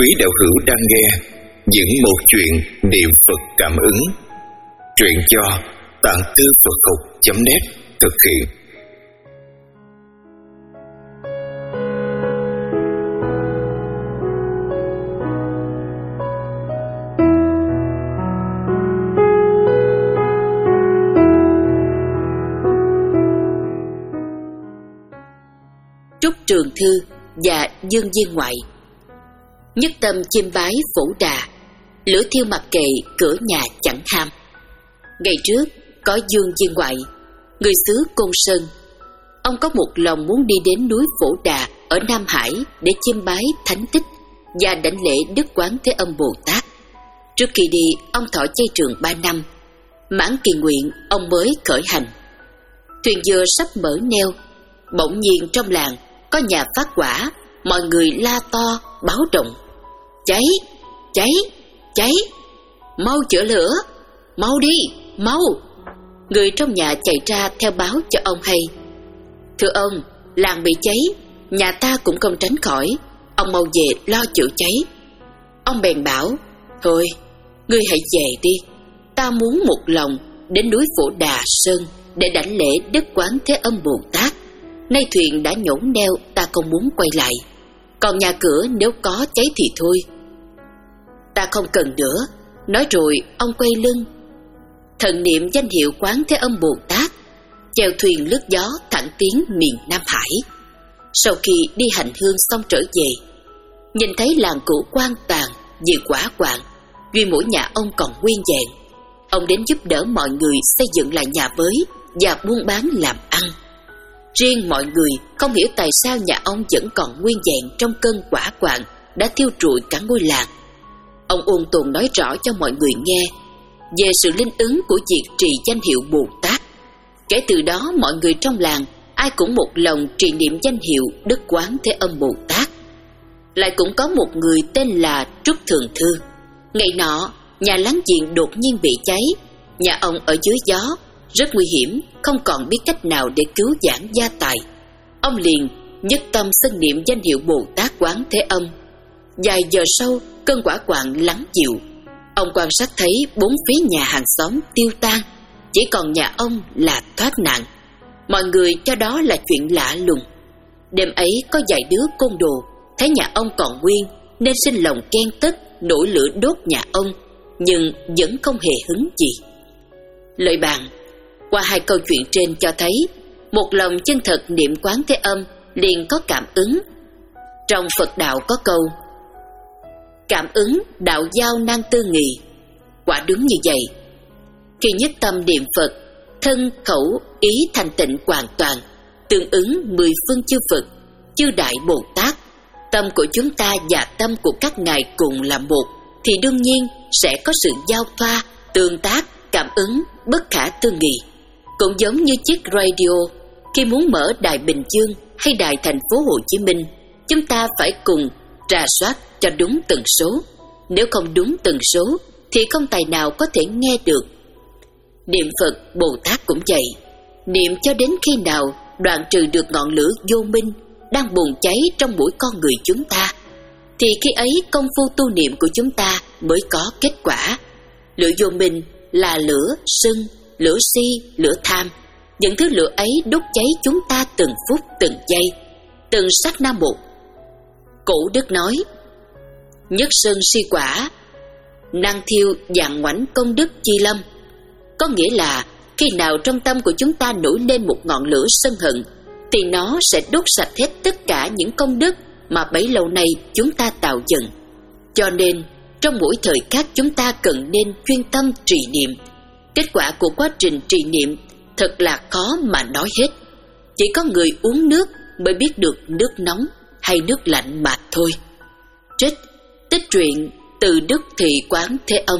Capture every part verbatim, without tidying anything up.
Quý đạo hữu đang nghe những một chuyện niệm Phật cảm ứng. Truyện do tạng thư Phật học chấm net thực hiện. Trúc Trường Thư và Dương Viên Ngoại. Nhất tâm chiêm bái Phổ Đà, lửa thiêu mặc kệ cửa nhà chẳng ham. Ngày trước có Dương Viên Ngoại, người xứ Côn Sơn. Ông có một lòng muốn đi đến núi Phổ Đà ở Nam Hải để chiêm bái thánh tích và đảnh lễ Đức Quán Thế Âm Bồ Tát. Trước khi đi, ông thọ chay trường ba năm. Mãn kỳ nguyện, ông mới khởi hành. Thuyền vừa sắp mở neo, bỗng nhiên trong làng có nhà phát hỏa, mọi người la to báo động: cháy, cháy, cháy, mau chữa lửa, mau đi, mau. Người trong nhà chạy ra theo báo cho ông hay: thưa ông, làng bị cháy, nhà ta cũng không tránh khỏi, ông mau về lo chữa cháy. Ông bèn bảo: thôi, ngươi hãy về đi, ta muốn một lòng đến núi Phổ Đà Sơn để đảnh lễ Đức Quán Thế Âm Bồ Tát. Nay thuyền đã nhổn neo, ta không muốn quay lại, còn nhà cửa nếu có cháy thì thôi. Ta không cần nữa. Nói rồi ông quay lưng, thần niệm danh hiệu Quán Thế Âm Bồ Tát, chèo thuyền lướt gió thẳng tiến miền Nam Hải. Sau khi đi hành hương xong trở về, nhìn thấy làng cũ quan tàn vì hỏa hoạn, duy mỗi nhà ông còn nguyên vẹn. Ông đến giúp đỡ mọi người xây dựng lại nhà mới và buôn bán làm ăn. Riêng mọi người không hiểu tại sao nhà ông vẫn còn nguyên vẹn trong cơn hỏa hoạn đã thiêu rụi cả ngôi làng. Ông ôn tồn nói rõ cho mọi người nghe về sự linh ứng của việc trì danh hiệu Bồ Tát. Kể từ đó mọi người trong làng ai cũng một lòng trì niệm danh hiệu Đức Quán Thế Âm Bồ Tát. Lại cũng có một người tên là Trúc Thường Thư. Ngày nọ nhà láng giềng đột nhiên bị cháy, nhà ông ở dưới gió, rất nguy hiểm, không còn biết cách nào để cứu vãn gia tài. Ông liền nhất tâm xưng niệm danh hiệu Bồ Tát Quán Thế Âm. Vài giờ sau, cơn hỏa hoạn lắng dịu. Ông quan sát thấy bốn phía nhà hàng xóm tiêu tan, chỉ còn nhà ông là thoát nạn. Mọi người cho đó là chuyện lạ lùng. Đêm ấy có vài đứa côn đồ thấy nhà ông còn nguyên nên sinh lòng ghen tức, nổi lửa đốt nhà ông, nhưng vẫn không hề hứng gì. Lợi bàn, qua hai câu chuyện trên cho thấy một lòng chân thật niệm Quán Thế Âm liền có cảm ứng. Trong Phật đạo có câu: cảm ứng đạo giao nan tư nghị. Quả đúng như vậy. Khi nhất tâm niệm Phật, thân khẩu ý thành tịnh hoàn toàn, tương ứng mười phương chư Phật, chư Đại Bồ Tát, tâm của chúng ta và tâm của các ngài cùng là một, thì đương nhiên sẽ có sự giao thoa, tương tác, cảm ứng bất khả tư nghị. Cũng giống như chiếc radio, khi muốn mở đài Bình Dương hay đài thành phố Hồ Chí Minh, chúng ta phải cùng rà soát cho đúng tần số. Nếu không đúng tần số thì không tài nào có thể nghe được. Niệm Phật Bồ Tát cũng vậy. Niệm cho đến khi nào đoạn trừ được ngọn lửa vô minh đang bùng cháy trong mỗi con người chúng ta, thì khi ấy công phu tu niệm của chúng ta mới có kết quả. Lửa vô minh là lửa sân, lửa si, lửa tham. Những thứ lửa ấy đốt cháy chúng ta từng phút từng giây, từng sát na một. Cổ đức nói: nhất sơn si quả, năng thiêu vạn ngoảnh công đức chi lâm. Có nghĩa là khi nào trong tâm của chúng ta nổi lên một ngọn lửa sân hận, thì nó sẽ đốt sạch hết tất cả những công đức mà bấy lâu nay chúng ta tạo dựng. Cho nên trong mỗi thời khắc chúng ta cần nên chuyên tâm trì niệm. Kết quả của quá trình trì niệm thật là khó mà nói hết. Chỉ có người uống nước mới biết được nước nóng hay nước lạnh mà thôi. Trích tích truyện từ Đức Thị Quán Thế Âm.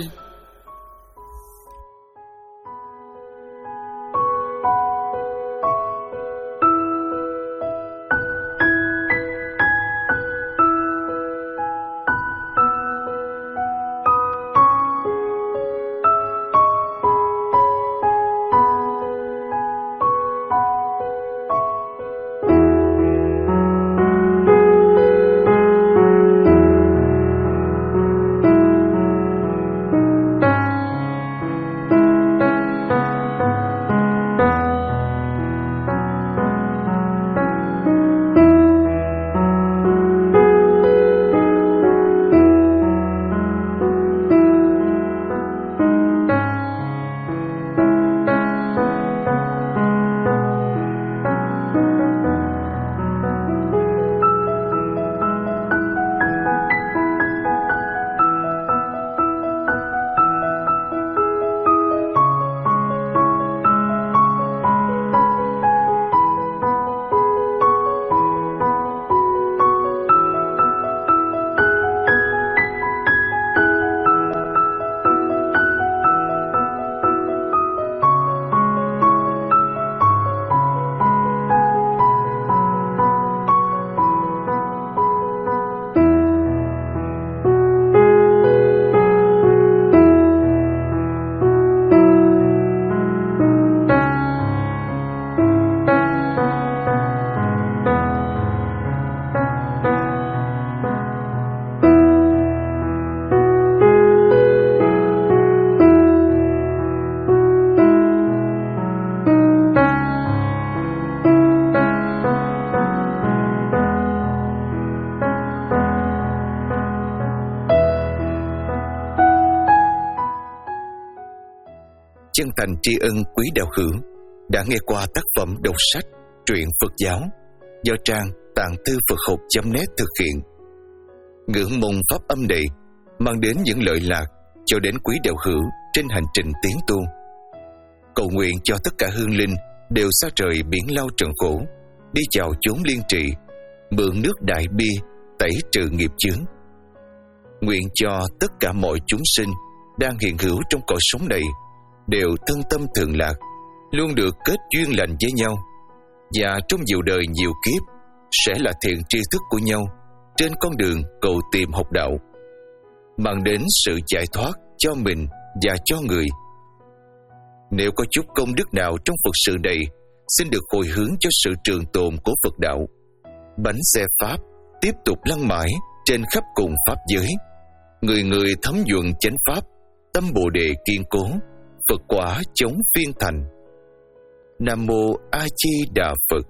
thành tri ân quý đạo hữu đã nghe qua tác phẩm đọc sách truyện Phật giáo do trang tạng thư Phật học chấm net thực hiện. Ngưỡng mong pháp âm này mang đến những lợi lạc cho đến quý đạo hữu trên hành trình tiến tu. Cầu nguyện cho tất cả hương linh đều xa rời biển lao trần khổ, đi vào chốn liên trị, mượn nước đại bi tẩy trừ nghiệp chướng. Nguyện cho tất cả mọi chúng sinh đang hiện hữu trong cõi sống này đều thân tâm thường lạc, luôn được kết duyên lành với nhau, và trong nhiều đời nhiều kiếp sẽ là thiện tri thức của nhau trên con đường cầu tìm học đạo, mang đến sự giải thoát cho mình và cho người. Nếu có chút công đức nào trong Phật sự này, xin được hồi hướng cho sự trường tồn của Phật đạo. Bánh xe Pháp tiếp tục lăn mãi trên khắp cùng Pháp giới, người người thấm nhuận chánh Pháp, tâm Bồ Đề kiên cố, Phật quả chống phiên thành. Nam Mô A Di Đà Phật.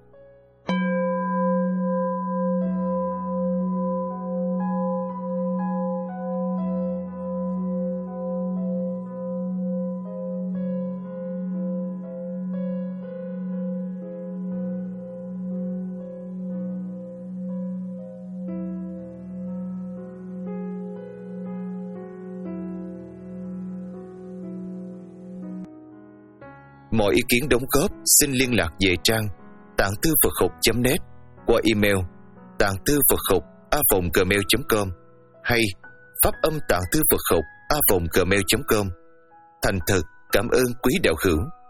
Mọi ý kiến đóng góp xin liên lạc về trang tạng thư Phật học chấm net qua email tạng thư Phật học a vòng gmail chấm com hay pháp âm tạng thư Phật học a vòng gmail chấm com. Thành thật cảm ơn quý đạo hữu.